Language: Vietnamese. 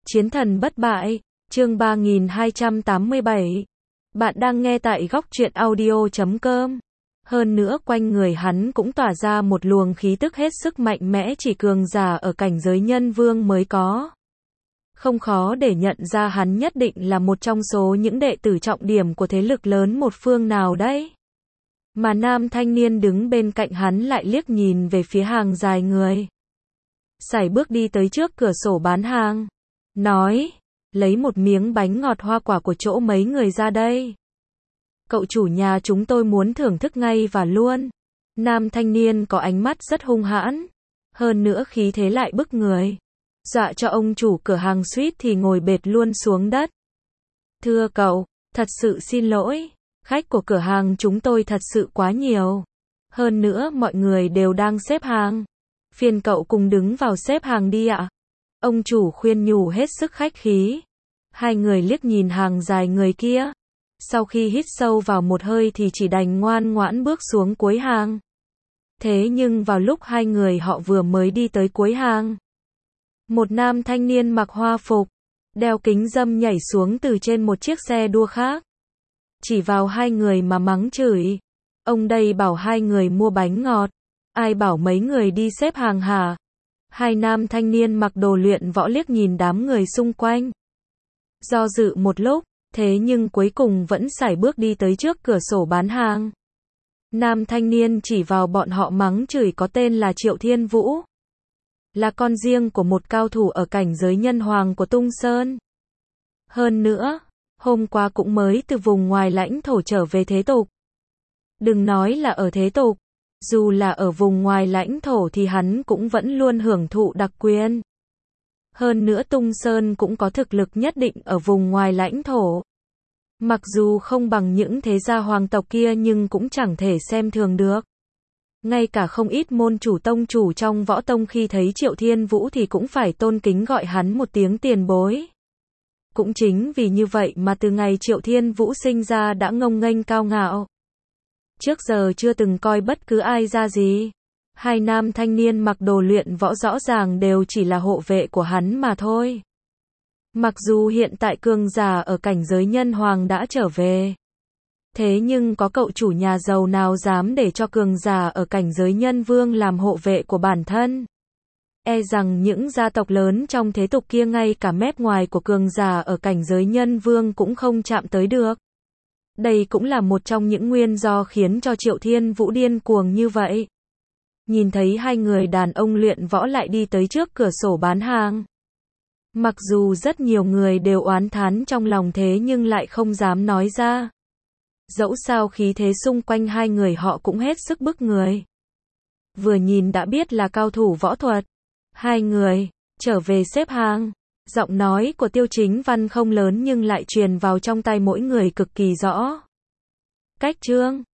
Chiến thần bất bại, chương 3287. Bạn đang nghe tại góc truyện audio.com. Hơn nữa quanh người hắn cũng tỏa ra một luồng khí tức hết sức mạnh mẽ chỉ cường giả ở cảnh giới nhân vương mới có. Không khó để nhận ra hắn nhất định là một trong số những đệ tử trọng điểm của thế lực lớn một phương nào đấy. Mà nam thanh niên đứng bên cạnh hắn lại liếc nhìn về phía hàng dài người. Sải bước đi tới trước cửa sổ bán hàng. Nói, lấy một miếng bánh ngọt hoa quả của chỗ mấy người ra đây. Cậu chủ nhà chúng tôi muốn thưởng thức ngay và luôn. Nam thanh niên có ánh mắt rất hung hãn. Hơn nữa khí thế lại bức người. Dọa cho ông chủ cửa hàng suýt thì ngồi bệt luôn xuống đất. Thưa cậu, thật sự xin lỗi. Khách của cửa hàng chúng tôi thật sự quá nhiều. Hơn nữa mọi người đều đang xếp hàng. Phiền cậu cùng đứng vào xếp hàng đi ạ. Ông chủ khuyên nhủ hết sức khách khí. Hai người liếc nhìn hàng dài người kia. Sau khi hít sâu vào một hơi thì chỉ đành ngoan ngoãn bước xuống cuối hàng. Thế nhưng vào lúc hai người họ vừa mới đi tới cuối hàng, một nam thanh niên mặc hoa phục, đeo kính râm nhảy xuống từ trên một chiếc xe đua khác. Chỉ vào hai người mà mắng chửi. Ông đây bảo hai người mua bánh ngọt. Ai bảo mấy người đi xếp hàng hả? Hai nam thanh niên mặc đồ luyện võ liếc nhìn đám người xung quanh. Do dự một lúc, thế nhưng cuối cùng vẫn sải bước đi tới trước cửa sổ bán hàng. Nam thanh niên chỉ vào bọn họ mắng chửi có tên là Triệu Thiên Vũ. Là con riêng của một cao thủ ở cảnh giới nhân hoàng của Tung Sơn. Hơn nữa, hôm qua cũng mới từ vùng ngoài lãnh thổ trở về thế tục. Đừng nói là ở thế tục. Dù là ở vùng ngoài lãnh thổ thì hắn cũng vẫn luôn hưởng thụ đặc quyền. Hơn nữa Tung Sơn cũng có thực lực nhất định ở vùng ngoài lãnh thổ. Mặc dù không bằng những thế gia hoàng tộc kia nhưng cũng chẳng thể xem thường được. Ngay cả không ít môn chủ tông chủ trong võ tông khi thấy Triệu Thiên Vũ thì cũng phải tôn kính gọi hắn một tiếng tiền bối. Cũng chính vì như vậy mà từ ngày Triệu Thiên Vũ sinh ra đã ngông nghênh cao ngạo. Trước giờ chưa từng coi bất cứ ai ra gì. Hai nam thanh niên mặc đồ luyện võ rõ ràng đều chỉ là hộ vệ của hắn mà thôi. Mặc dù hiện tại cường giả ở cảnh giới nhân hoàng đã trở về. Thế nhưng có cậu chủ nhà giàu nào dám để cho cường giả ở cảnh giới nhân vương làm hộ vệ của bản thân. E rằng những gia tộc lớn trong thế tục kia ngay cả mép ngoài của cường giả ở cảnh giới nhân vương cũng không chạm tới được. Đây cũng là một trong những nguyên do khiến cho Triệu Thiên Vũ điên cuồng như vậy. Nhìn thấy hai người đàn ông luyện võ lại đi tới trước cửa sổ bán hàng. Mặc dù rất nhiều người đều oán thán trong lòng thế nhưng lại không dám nói ra. Dẫu sao khí thế xung quanh hai người họ cũng hết sức bức người. Vừa nhìn đã biết là cao thủ võ thuật. Hai người, trở về xếp hàng. Giọng nói của Tiêu Chính Văn không lớn nhưng lại truyền vào trong tai mỗi người cực kỳ rõ. Cách chương